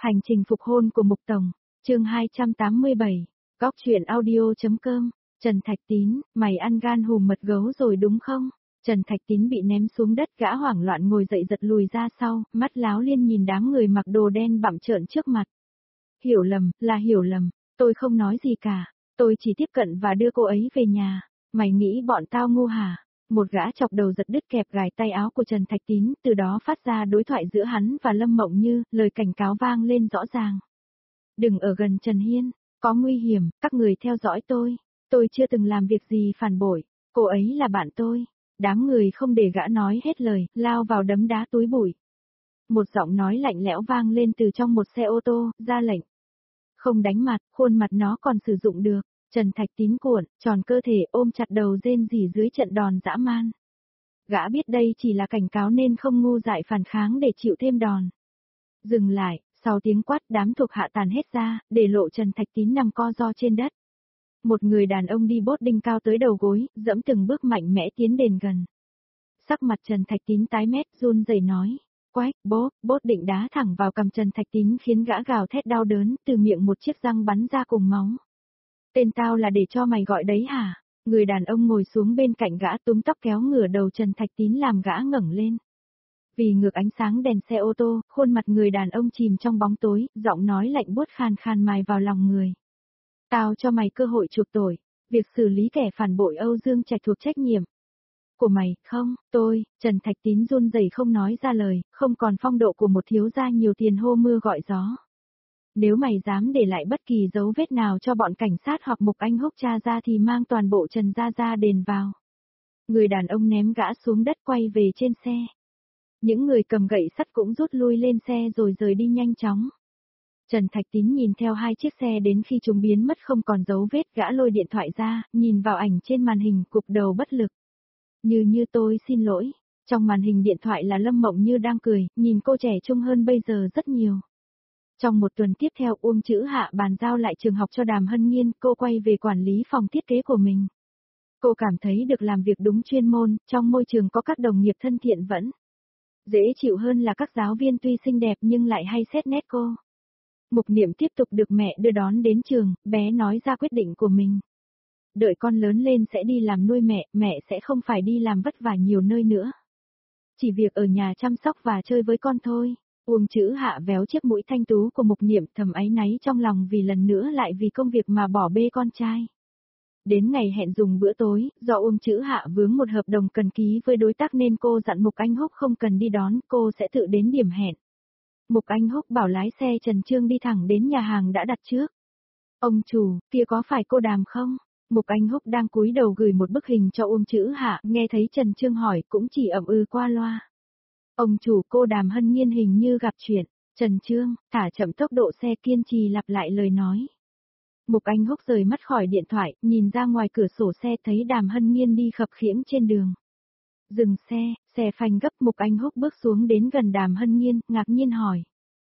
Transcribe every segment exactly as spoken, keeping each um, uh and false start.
Hành trình phục hôn của Mục Tổng, chương hai trăm tám mươi bảy, Góc truyện audio.com, Trần Thạch Tín, mày ăn gan hùm mật gấu rồi đúng không? Trần Thạch Tín bị ném xuống đất, gã hoảng loạn ngồi dậy giật lùi ra sau, mắt láo liên nhìn đám người mặc đồ đen bặm trợn trước mặt. Hiểu lầm, là hiểu lầm, tôi không nói gì cả, tôi chỉ tiếp cận và đưa cô ấy về nhà, mày nghĩ bọn tao ngu hả? Một gã chọc đầu giật đứt kẹp gài tay áo của Trần Thạch Tín, từ đó phát ra đối thoại giữa hắn và Lâm Mộng Như, lời cảnh cáo vang lên rõ ràng. Đừng ở gần Trần Hiên, có nguy hiểm, các người theo dõi tôi, tôi chưa từng làm việc gì phản bội, cô ấy là bạn tôi. Đám người không để gã nói hết lời, lao vào đấm đá túi bụi. Một giọng nói lạnh lẽo vang lên từ trong một xe ô tô, ra lệnh. Không đánh mặt, khuôn mặt nó còn sử dụng được. Trần Thạch Tín cuộn, tròn cơ thể ôm chặt đầu rên rỉ dưới trận đòn dã man. Gã biết đây chỉ là cảnh cáo nên không ngu dại phản kháng để chịu thêm đòn. Dừng lại, sau tiếng quát đám thuộc hạ tàn hết ra, để lộ Trần Thạch Tín nằm co ro trên đất. Một người đàn ông đi bốt đinh cao tới đầu gối, dẫm từng bước mạnh mẽ tiến đến gần. Sắc mặt Trần Thạch Tín tái mét, run rẩy nói. Quách, bố, bốt định đá thẳng vào cằm Trần Thạch Tín khiến gã gào thét đau đớn, từ miệng một chiếc răng bắn ra cùng máu. Tên tao là để cho mày gọi đấy hả? Người đàn ông ngồi xuống bên cạnh gã túm tóc kéo ngửa đầu Trần Thạch Tín làm gã ngẩng lên. Vì ngược ánh sáng đèn xe ô tô, khuôn mặt người đàn ông chìm trong bóng tối, giọng nói lạnh buốt khàn khàn mài vào lòng người. Tao cho mày cơ hội chuộc tội, việc xử lý kẻ phản bội Âu Dương Trạch thuộc trách nhiệm của mày, không, tôi, Trần Thạch Tín run rẩy không nói ra lời, không còn phong độ của một thiếu gia nhiều tiền hô mưa gọi gió. Nếu mày dám để lại bất kỳ dấu vết nào cho bọn cảnh sát hoặc Mục Anh Húc tra ra thì mang toàn bộ Trần gia gia đền vào. Người đàn ông ném gã xuống đất quay về trên xe. Những người cầm gậy sắt cũng rút lui lên xe rồi rời đi nhanh chóng. Trần Thạch Tín nhìn theo hai chiếc xe đến khi chúng biến mất không còn dấu vết, gã lôi điện thoại ra, nhìn vào ảnh trên màn hình, cụp đầu bất lực. Như như tôi xin lỗi, trong màn hình điện thoại là Lâm Mộng Như đang cười, nhìn cô trẻ trung hơn bây giờ rất nhiều. Trong một tuần tiếp theo Uông Chữ Hạ bàn giao lại trường học cho Đàm Hân Nhiên, cô quay về quản lý phòng thiết kế của mình. Cô cảm thấy được làm việc đúng chuyên môn, trong môi trường có các đồng nghiệp thân thiện vẫn dễ chịu hơn là các giáo viên tuy xinh đẹp nhưng lại hay xét nét cô. Mục Niệm tiếp tục được mẹ đưa đón đến trường, bé nói ra quyết định của mình. Đợi con lớn lên sẽ đi làm nuôi mẹ, mẹ sẽ không phải đi làm vất vả nhiều nơi nữa. Chỉ việc ở nhà chăm sóc và chơi với con thôi. Uông Chữ Hạ véo chiếc mũi thanh tú của Mục Niệm, thầm áy náy trong lòng vì lần nữa lại vì công việc mà bỏ bê con trai. Đến ngày hẹn dùng bữa tối, do Uông Chữ Hạ vướng một hợp đồng cần ký với đối tác nên cô dặn Mục Anh Húc không cần đi đón, cô sẽ tự đến điểm hẹn. Mục Anh Húc bảo lái xe Trần Trương đi thẳng đến nhà hàng đã đặt trước. Ông chủ, kia có phải cô Đàm không? Mục Anh Húc đang cúi đầu gửi một bức hình cho Uông Chữ Hạ, nghe thấy Trần Trương hỏi cũng chỉ ậm ừ qua loa. Ông chủ, cô Đàm Hân Nhiên hình như gặp chuyện. Trần Trương, thả chậm tốc độ xe, kiên trì lặp lại lời nói. Mục Anh Húc rời mắt khỏi điện thoại, nhìn ra ngoài cửa sổ xe thấy Đàm Hân Nhiên đi khập khiễng trên đường. Dừng xe, xe phanh gấp, Mục Anh Húc bước xuống đến gần Đàm Hân Nhiên, ngạc nhiên hỏi.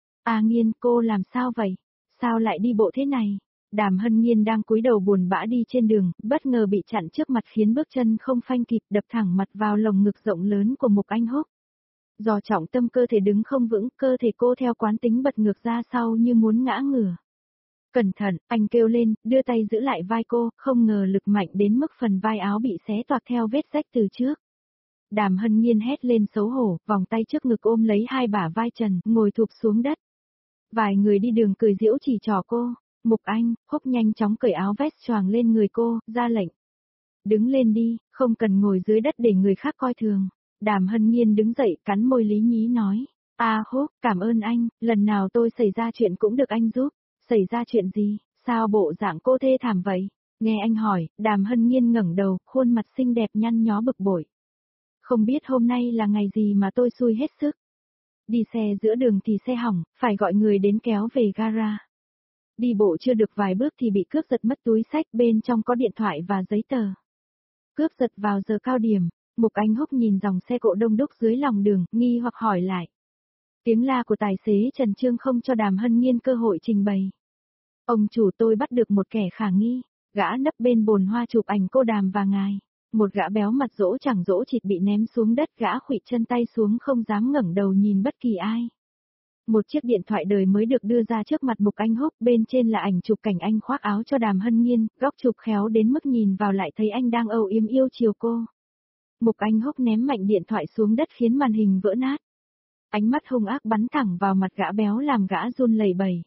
À Nhiên, cô làm sao vậy? Sao lại đi bộ thế này? Đàm Hân Nhiên đang cúi đầu buồn bã đi trên đường, bất ngờ bị chặn trước mặt khiến bước chân không phanh kịp, đập thẳng mặt vào lồng ngực rộng lớn của Mục Anh Húc. Do trọng tâm cơ thể đứng không vững, cơ thể cô theo quán tính bật ngược ra sau như muốn ngã ngửa. Cẩn thận, anh kêu lên, đưa tay giữ lại vai cô, không ngờ lực mạnh đến mức phần vai áo bị xé toạc theo vết rách từ trước. Đàm Hân Nhiên hét lên xấu hổ, vòng tay trước ngực ôm lấy hai bả vai Trần, ngồi thụp xuống đất. Vài người đi đường cười giễu chỉ trỏ cô. Mục Anh, Húc nhanh chóng cởi áo vest choàng lên người cô, ra lệnh. Đứng lên đi, không cần ngồi dưới đất để người khác coi thường. Đàm Hân Nhiên đứng dậy, cắn môi lý nhí nói. À Húc, cảm ơn anh, lần nào tôi xảy ra chuyện cũng được anh giúp. Xảy ra chuyện gì, sao bộ dạng cô thê thảm vậy? Nghe anh hỏi, Đàm Hân Nhiên ngẩng đầu, khuôn mặt xinh đẹp nhăn nhó bực bội. Không biết hôm nay là ngày gì mà tôi xui hết sức. Đi xe giữa đường thì xe hỏng, phải gọi người đến kéo về gara. Đi bộ chưa được vài bước thì bị cướp giật mất túi xách, bên trong có điện thoại và giấy tờ. Cướp giật vào giờ cao điểm, Mục Anh Húc nhìn dòng xe cộ đông đúc dưới lòng đường, nghi hoặc hỏi lại. Tiếng la của tài xế Trần Trương không cho Đàm Hân Nhiên cơ hội trình bày. Ông chủ, tôi bắt được một kẻ khả nghi, gã nấp bên bồn hoa chụp ảnh cô Đàm và ngài. Một gã béo mặt dỗ chẳng dỗ chịt bị ném xuống đất, gã khuỵu chân tay xuống không dám ngẩng đầu nhìn bất kỳ ai. Một chiếc điện thoại đời mới được đưa ra trước mặt Mục Anh Húc, bên trên là ảnh chụp cảnh anh khoác áo cho Đàm Hân Nhiên, góc chụp khéo đến mức nhìn vào lại thấy anh đang âu yếm yêu chiều cô. Mục Anh Húc ném mạnh điện thoại xuống đất khiến màn hình vỡ nát. Ánh mắt hung ác bắn thẳng vào mặt gã béo làm gã run lẩy bẩy.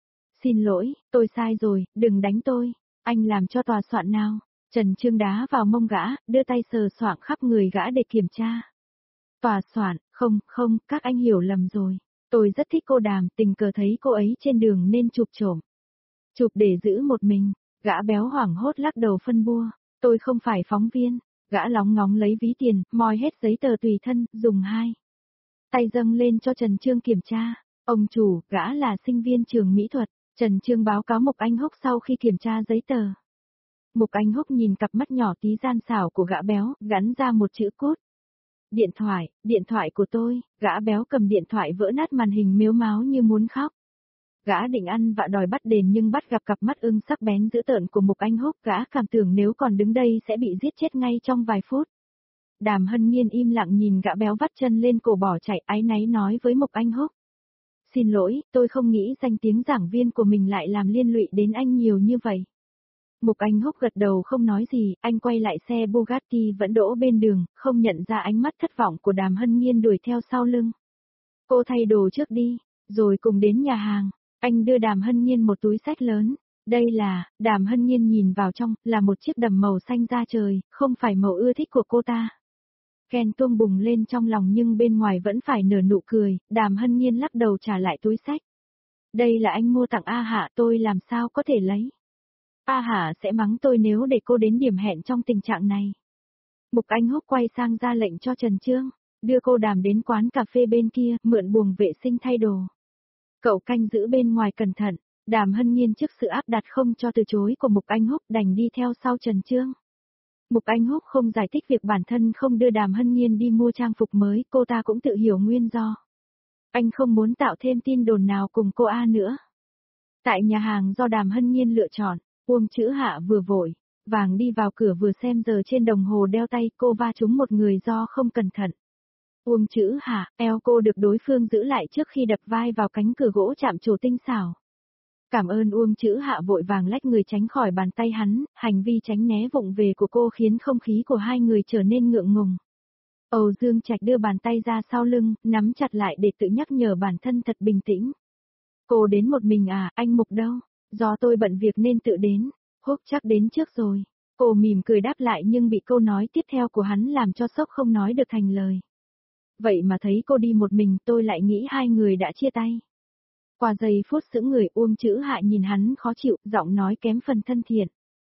Xin lỗi, tôi sai rồi, đừng đánh tôi, anh làm cho tòa soạn nào. Trần Trương đá vào mông gã, đưa tay sờ soạng khắp người gã để kiểm tra. Tòa soạn, không, không, các anh hiểu lầm rồi. Tôi rất thích cô Đàm, tình cờ thấy cô ấy trên đường nên chụp trộm. Chụp để giữ một mình, gã béo hoảng hốt lắc đầu phân bua. Tôi không phải phóng viên, gã lóng ngóng lấy ví tiền, moi hết giấy tờ tùy thân, dùng hai tay dâng lên cho Trần Trương kiểm tra. Ông chủ, gã là sinh viên trường mỹ thuật. Trần Trương báo cáo Mục Anh Húc sau khi kiểm tra giấy tờ. Mục Anh Húc nhìn cặp mắt nhỏ tí gian xảo của gã béo, gắn ra một chữ cốt. Điện thoại, điện thoại của tôi, gã béo cầm điện thoại vỡ nát màn hình mếu máo như muốn khóc. Gã định ăn vạ đòi bắt đền nhưng bắt gặp cặp mắt ưng sắc bén dữ tợn của Mục Anh Húc, gã cảm tưởng nếu còn đứng đây sẽ bị giết chết ngay trong vài phút. Đàm Hân Nhiên im lặng nhìn gã béo vắt chân lên cổ bỏ chạy, áy náy nói với Mục Anh Húc. Xin lỗi, tôi không nghĩ danh tiếng giảng viên của mình lại làm liên lụy đến anh nhiều như vậy. Mục Anh Húc gật đầu không nói gì, anh quay lại xe Bugatti vẫn đỗ bên đường, không nhận ra ánh mắt thất vọng của Đàm Hân Nhiên đuổi theo sau lưng. Cô thay đồ trước đi, rồi cùng đến nhà hàng. Anh đưa Đàm Hân Nhiên một túi xách lớn. Đây là, Đàm Hân Nhiên nhìn vào trong, là một chiếc đầm màu xanh da trời, không phải màu ưa thích của cô ta. Ghen tuông bùng lên trong lòng nhưng bên ngoài vẫn phải nở nụ cười, Đàm Hân Nhiên lắc đầu trả lại túi xách. Đây là anh mua tặng A Hạ, tôi làm sao có thể lấy. A Hạ sẽ mắng tôi nếu để cô đến điểm hẹn trong tình trạng này. Mục Anh Húc quay sang ra lệnh cho Trần Trương, đưa cô Đàm đến quán cà phê bên kia, mượn buồng vệ sinh thay đồ. Cậu canh giữ bên ngoài cẩn thận. Đàm Hân Nhiên trước sự áp đặt không cho từ chối của Mục Anh Húc đành đi theo sau Trần Trương. Mục Anh Húc không giải thích việc bản thân không đưa Đàm Hân Nhiên đi mua trang phục mới, cô ta cũng tự hiểu nguyên do. Anh không muốn tạo thêm tin đồn nào cùng cô A nữa. Tại nhà hàng do Đàm Hân Nhiên lựa chọn, Uông Chữ Hạ vừa vội vàng đi vào cửa vừa xem giờ trên đồng hồ đeo tay, cô va trúng một người do không cẩn thận. Uông Chữ Hạ, eo cô được đối phương giữ lại trước khi đập vai vào cánh cửa gỗ chạm trổ tinh xảo. Cảm ơn. Uông Chữ Hạ vội vàng lách người tránh khỏi bàn tay hắn, hành vi tránh né vụng về của cô khiến không khí của hai người trở nên ngượng ngùng. Âu Dương Trạch đưa bàn tay ra sau lưng, nắm chặt lại để tự nhắc nhở bản thân thật bình tĩnh. Cô đến một mình à, anh Mục đâu? Do tôi bận việc nên tự đến. Húc chắc đến trước rồi. Cô mỉm cười đáp lại nhưng bị câu nói tiếp theo của hắn làm cho sốc không nói được thành lời. Vậy mà thấy cô đi một mình tôi lại nghĩ hai người đã chia tay. Qua giây phút sững người, Uông Chữ Hạ nhìn hắn khó chịu, giọng nói kém phần thân thiện.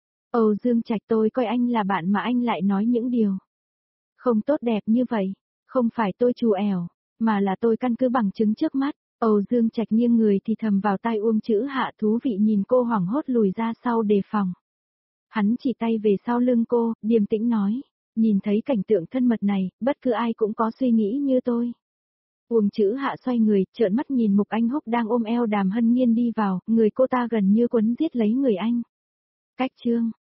Âu Dương Trạch, tôi coi anh là bạn mà anh lại nói những điều không tốt đẹp như vậy. Không phải tôi trù ẻo, mà là tôi căn cứ bằng chứng trước mắt. Âu Dương Trạch nghiêng người thì thầm vào tai Uông Chữ Hạ, thú vị nhìn cô hoảng hốt lùi ra sau đề phòng. Hắn chỉ tay về sau lưng cô, điềm tĩnh nói, nhìn thấy cảnh tượng thân mật này, bất cứ ai cũng có suy nghĩ như tôi. Uông Chữ Hạ xoay người, trợn mắt nhìn Mục Anh Húc đang ôm eo Đàm Hân Nhiên đi vào, người cô ta gần như quấn giết lấy người anh. Cách Trương,